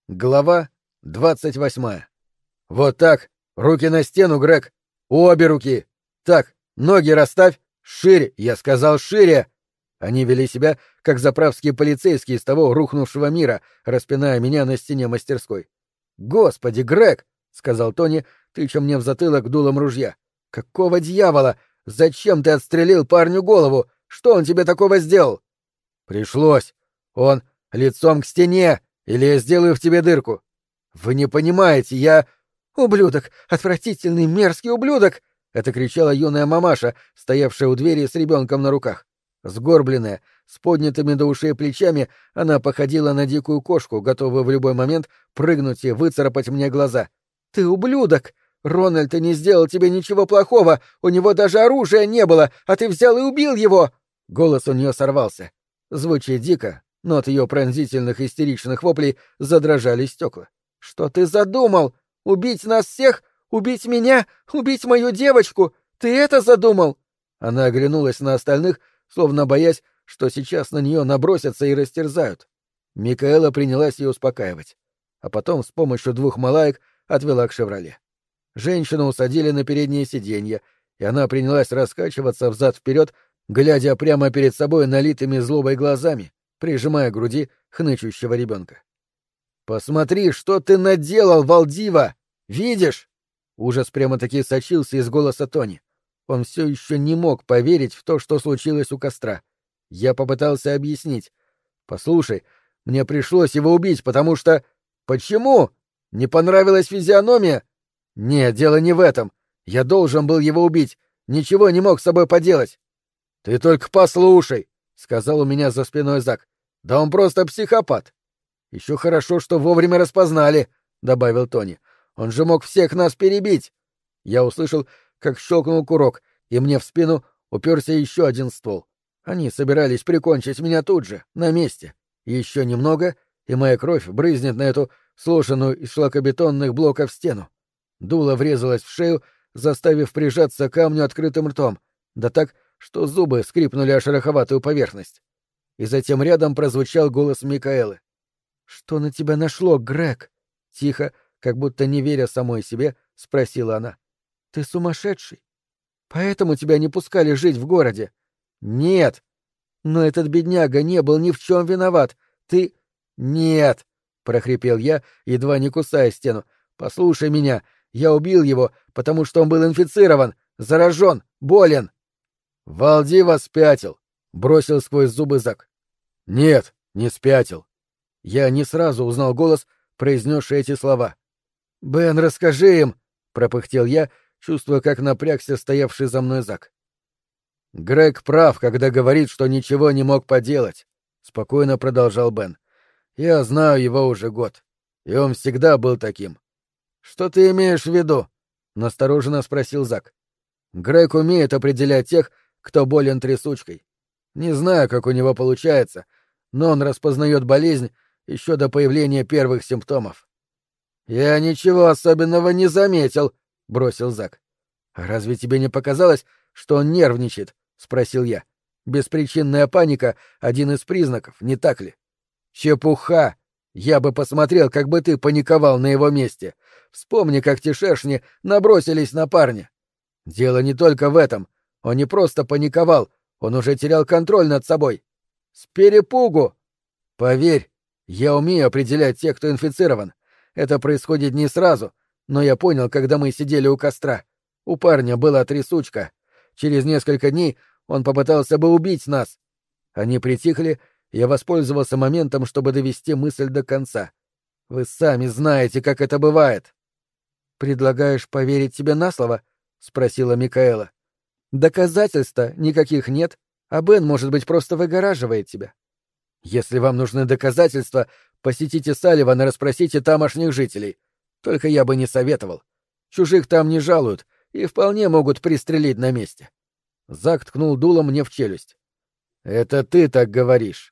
Глава 28. Вот так, руки на стену, Грег. Обе руки. Так, ноги расставь. Шире, я сказал, шире. Они вели себя, как заправские полицейские из того рухнувшего мира, распиная меня на стене мастерской. «Господи, Грег!» — сказал Тони, тыча мне в затылок дулом ружья. «Какого дьявола? Зачем ты отстрелил парню голову? Что он тебе такого сделал?» «Пришлось. Он лицом к стене, или я сделаю в тебе дырку. Вы не понимаете, я...» «Ублюдок! Отвратительный, мерзкий ублюдок!» — это кричала юная мамаша, стоявшая у двери с ребенком на руках. Сгорбленная, с поднятыми до ушей плечами, она походила на дикую кошку, готовую в любой момент прыгнуть и выцарапать мне глаза. «Ты ублюдок! Рональд не сделал тебе ничего плохого, у него даже оружия не было, а ты взял и убил его!» Голос у нее сорвался. Звучит дико, но от ее пронзительных истеричных воплей задрожали стекла. «Что ты задумал? Убить нас всех? Убить меня? Убить мою девочку? Ты это задумал?» Она оглянулась на остальных, словно боясь, что сейчас на нее набросятся и растерзают. Микаэла принялась ее успокаивать, а потом с помощью двух малаек отвела к «Шевроле». Женщину усадили на переднее сиденье, и она принялась раскачиваться взад-вперед, глядя прямо перед собой налитыми злобой глазами, прижимая к груди хнычущего ребенка. «Посмотри, что ты наделал, Валдива! Видишь?» Ужас прямо-таки сочился из голоса Тони. Он все еще не мог поверить в то, что случилось у костра. Я попытался объяснить. «Послушай, мне пришлось его убить, потому что...» «Почему? Не понравилась физиономия?» «Нет, дело не в этом. Я должен был его убить. Ничего не мог с собой поделать». «Ты только послушай», — сказал у меня за спиной Зак. «Да он просто психопат». «Еще хорошо, что вовремя распознали», — добавил Тони. «Он же мог всех нас перебить». Я услышал, как щелкнул курок, и мне в спину уперся еще один ствол. Они собирались прикончить меня тут же, на месте. Еще немного, и моя кровь брызнет на эту сложенную из шлакобетонных блоков стену. Дуло врезалось в шею, заставив прижаться к камню открытым ртом, да так, что зубы скрипнули о шероховатую поверхность. И затем рядом прозвучал голос Микаэлы. «Что на тебя нашло, Грег?» — тихо, как будто не веря самой себе, спросила она. «Ты сумасшедший? Поэтому тебя не пускали жить в городе?» «Нет!» «Но этот бедняга не был ни в чем виноват. Ты...» «Нет!» — прохрипел я, едва не кусая стену. «Послушай меня. Я убил его, потому что он был инфицирован, заражен, болен». «Валдива спятил», — бросил сквозь зубы Зак. «Нет, не спятил». Я не сразу узнал голос, произнесший эти слова. «Бен, расскажи им!» — пропыхтел я, чувствуя, как напрягся стоявший за мной Зак. «Грег прав, когда говорит, что ничего не мог поделать», — спокойно продолжал Бен. «Я знаю его уже год, и он всегда был таким». «Что ты имеешь в виду?» — настороженно спросил Зак. «Грег умеет определять тех, кто болен трясучкой. Не знаю, как у него получается, но он распознает болезнь еще до появления первых симптомов». «Я ничего особенного не заметил», — бросил Зак. «А разве тебе не показалось, что он нервничает?» — спросил я. «Беспричинная паника — один из признаков, не так ли?» «Чепуха! Я бы посмотрел, как бы ты паниковал на его месте. Вспомни, как те шершни набросились на парня. Дело не только в этом. Он не просто паниковал, он уже терял контроль над собой. С перепугу! Поверь, я умею определять тех, кто инфицирован. Это происходит не сразу, но я понял, когда мы сидели у костра. У парня была трясучка. Через несколько дней он попытался бы убить нас. Они притихли, и я воспользовался моментом, чтобы довести мысль до конца. Вы сами знаете, как это бывает. «Предлагаешь поверить тебе на слово?» — спросила Микаэла. «Доказательств-то никаких нет, а Бен, может быть, просто выгораживает тебя. Если вам нужны доказательства, посетите Салливана и расспросите тамошних жителей. Только я бы не советовал. Чужих там не жалуют и вполне могут пристрелить на месте». Зак ткнул дулом мне в челюсть. «Это ты так говоришь».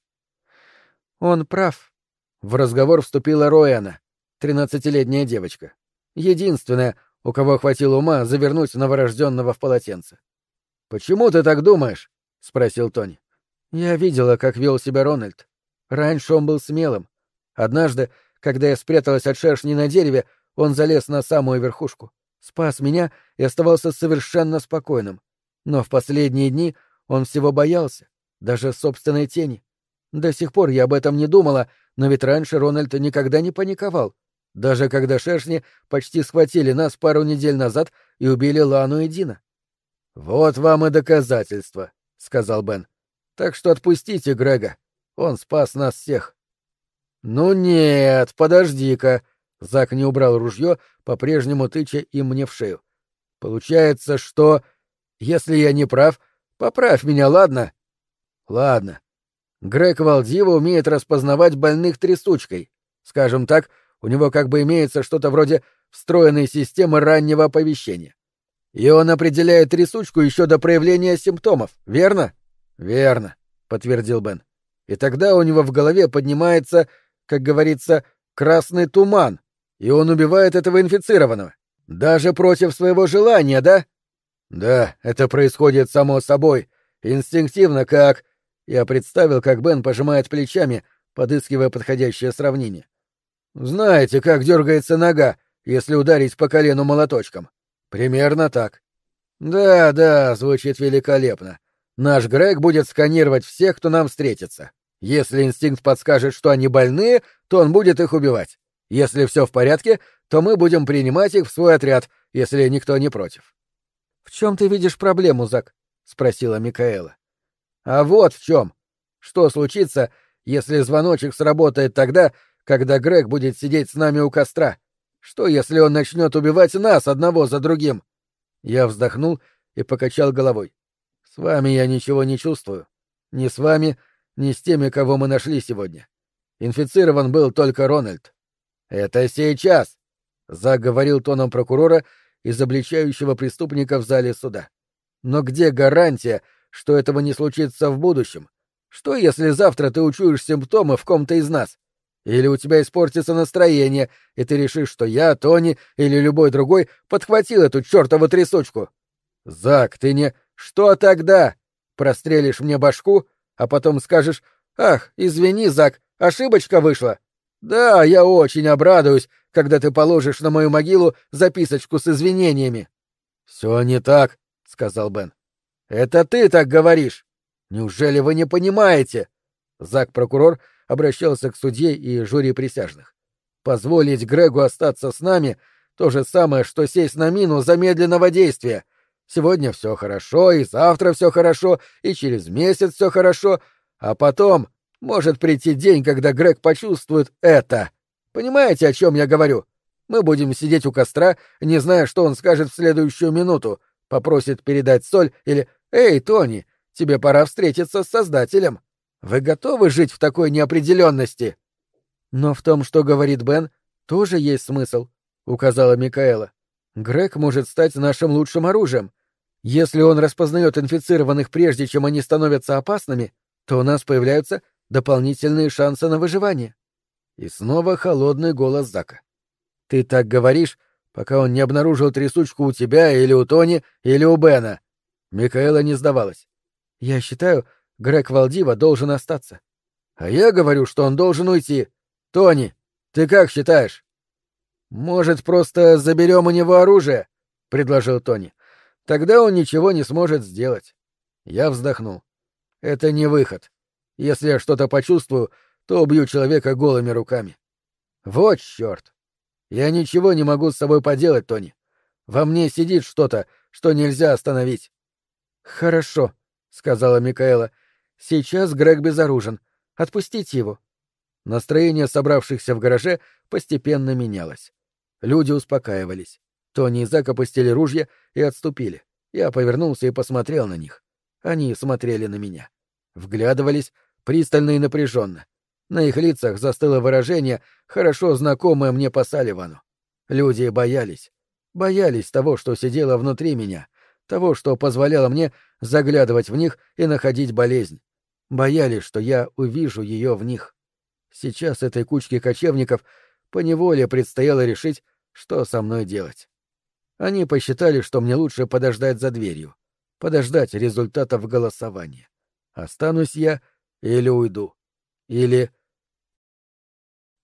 «Он прав». В разговор вступила Роэна, 13-летняя девочка. Единственная, у кого хватило ума завернуть новорожденного в полотенце. «Почему ты так думаешь?» — спросил Тони. «Я видела, как вел себя Рональд. Раньше он был смелым. Однажды, Когда я спряталась от шершней на дереве, он залез на самую верхушку, спас меня и оставался совершенно спокойным. Но в последние дни он всего боялся, даже собственной тени. До сих пор я об этом не думала, но ведь раньше Рональд никогда не паниковал. Даже когда шершни почти схватили нас пару недель назад и убили Лану и Дина. «Вот вам и доказательства», — сказал Бен. «Так что отпустите Грега. Он спас нас всех». «Ну нет, подожди-ка». Зак не убрал ружье, по-прежнему тыча им мне в шею. «Получается, что... Если я не прав, поправь меня, ладно?» «Ладно. Грег Валдива умеет распознавать больных трясучкой. Скажем так, у него как бы имеется что-то вроде встроенной системы раннего оповещения. И он определяет трясучку еще до проявления симптомов, верно?» «Верно», — подтвердил Бен. «И тогда у него в голове поднимается, как говорится, красный туман, и он убивает этого инфицированного. Даже против своего желания, да?» «Да, это происходит само собой, инстинктивно, как...» Я представил, как Бен пожимает плечами, подыскивая подходящее сравнение. «Знаете, как дергается нога, если ударить по колену молоточком? Примерно так». «Да, звучит великолепно. Наш Грег будет сканировать всех, кто нам встретится. Если инстинкт подскажет, что они больные, то он будет их убивать. Если все в порядке, то мы будем принимать их в свой отряд, если никто не против». «В чем ты видишь проблему, Зак?» — спросила Микаэла. «А вот в чем. Что случится, если звоночек сработает тогда, когда Грег будет сидеть с нами у костра? Что, если он начнет убивать нас одного за другим?» Я вздохнул и покачал головой. «С вами я ничего не чувствую. Ни с вами, ни с теми, кого мы нашли сегодня. Инфицирован был только Рональд». «Это сейчас», — Зак говорил тоном прокурора, изобличающего преступника в зале суда. «Но где гарантия, что этого не случится в будущем? Что, если завтра ты учуешь симптомы в ком-то из нас? Или у тебя испортится настроение, и ты решишь, что я, Тони или любой другой подхватил эту чертову трясучку? Зак, ты не... Что тогда? Прострелишь мне башку, а потом скажешь: «Ах, извини, Зак, ошибочка вышла». Да, я очень обрадуюсь, когда ты положишь на мою могилу записочку с извинениями. — Все не так, — сказал Бен. — Это ты так говоришь. Неужели вы не понимаете? Зак-прокурор обращался к судье и жюри присяжных. Позволить Грегу остаться с нами — то же самое, что сесть на мину замедленного действия. Сегодня все хорошо, и завтра все хорошо, и через месяц все хорошо, а потом может прийти день, когда Грег почувствует это. Понимаете, о чем я говорю? Мы будем сидеть у костра, не зная, что он скажет в следующую минуту. Попросит передать соль или «Эй, Тони, тебе пора встретиться с Создателем». Вы готовы жить в такой неопределенности? Но в том, что говорит Бен, тоже есть смысл, — указала Микаэла. Грег может стать нашим лучшим оружием. Если он распознает инфицированных прежде, чем они становятся опасными, то у нас появляются дополнительные шансы на выживание. И снова холодный голос Зака. Ты так говоришь, пока он не обнаружил трясучку у тебя или у Тони, или у Бена. Микаэла не сдавалась. Я считаю, Грег Валдива должен остаться. А я говорю, что он должен уйти. Тони, ты как считаешь? Может, просто заберем у него оружие? — предложил Тони. Тогда он ничего не сможет сделать. Я вздохнул. Это не выход. Если я что-то почувствую, то убью человека голыми руками. Вот чёрт. Я ничего не могу с собой поделать, Тони. Во мне сидит что-то, что нельзя остановить. Хорошо, — сказала Микаэла. Сейчас Грег безоружен. Отпустите его. Настроение собравшихся в гараже постепенно менялось. Люди успокаивались. Тони и Зак опустили ружья и отступили. Я повернулся и посмотрел на них. Они смотрели на меня. Вглядывались пристально и напряженно. На их лицах застыло выражение, хорошо знакомое мне по Салливану. Люди боялись. Боялись того, что сидело внутри меня, того, что позволяло мне заглядывать в них и находить болезнь. Боялись, что я увижу ее в них. Сейчас этой кучке кочевников поневоле предстояло решить, что со мной делать. Они посчитали, что мне лучше подождать за дверью, подождать результатов голосования. Останусь я или уйду. Или...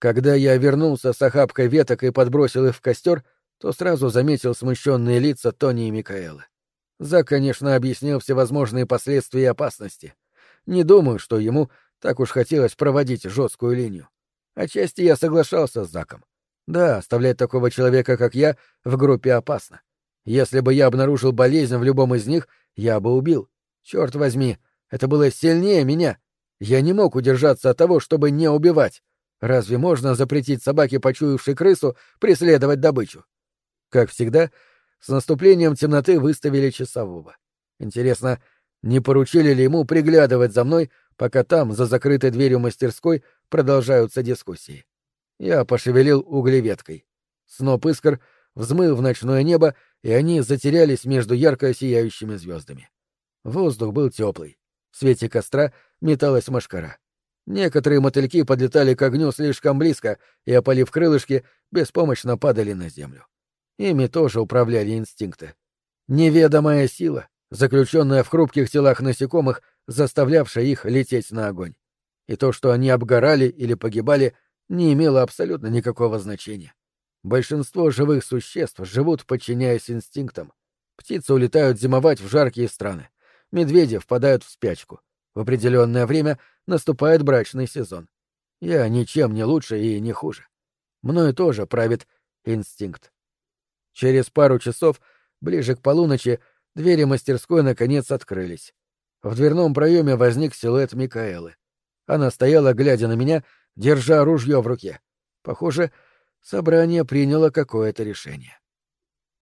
Когда я вернулся с охапкой веток и подбросил их в костер, то сразу заметил смущенные лица Тони и Микаэлы. Зак, конечно, объяснил всевозможные последствия и опасности. Не думаю, что ему так уж хотелось проводить жесткую линию. Отчасти я соглашался с Заком. Да, оставлять такого человека, как я, в группе опасно. Если бы я обнаружил болезнь в любом из них, я бы убил. Черт возьми, это было сильнее меня. Я не мог удержаться от того, чтобы не убивать. Разве можно запретить собаке, почуявшей крысу, преследовать добычу? Как всегда, с наступлением темноты выставили часового. Интересно, не поручили ли ему приглядывать за мной, пока там, за закрытой дверью мастерской, продолжаются дискуссии? Я пошевелил углеветкой. Сноп искр взмыл в ночное небо, и они затерялись между ярко сияющими звездами. Воздух был теплый. В свете костра металась мошкара. Некоторые мотыльки подлетали к огню слишком близко и, опалив крылышки, беспомощно падали на землю. Ими тоже управляли инстинкты. Неведомая сила, заключенная в хрупких телах насекомых, заставлявшая их лететь на огонь. И то, что они обгорали или погибали, не имело абсолютно никакого значения. Большинство живых существ живут, подчиняясь инстинктам. Птицы улетают зимовать в жаркие страны. Медведи впадают в спячку. В определенное время наступает брачный сезон. Я ничем не лучше и не хуже. Мною тоже правит инстинкт. Через пару часов, ближе к полуночи, двери мастерской наконец открылись. В дверном проеме возник силуэт Микаэлы. Она стояла, глядя на меня, держа ружье в руке. Похоже, собрание приняло какое-то решение.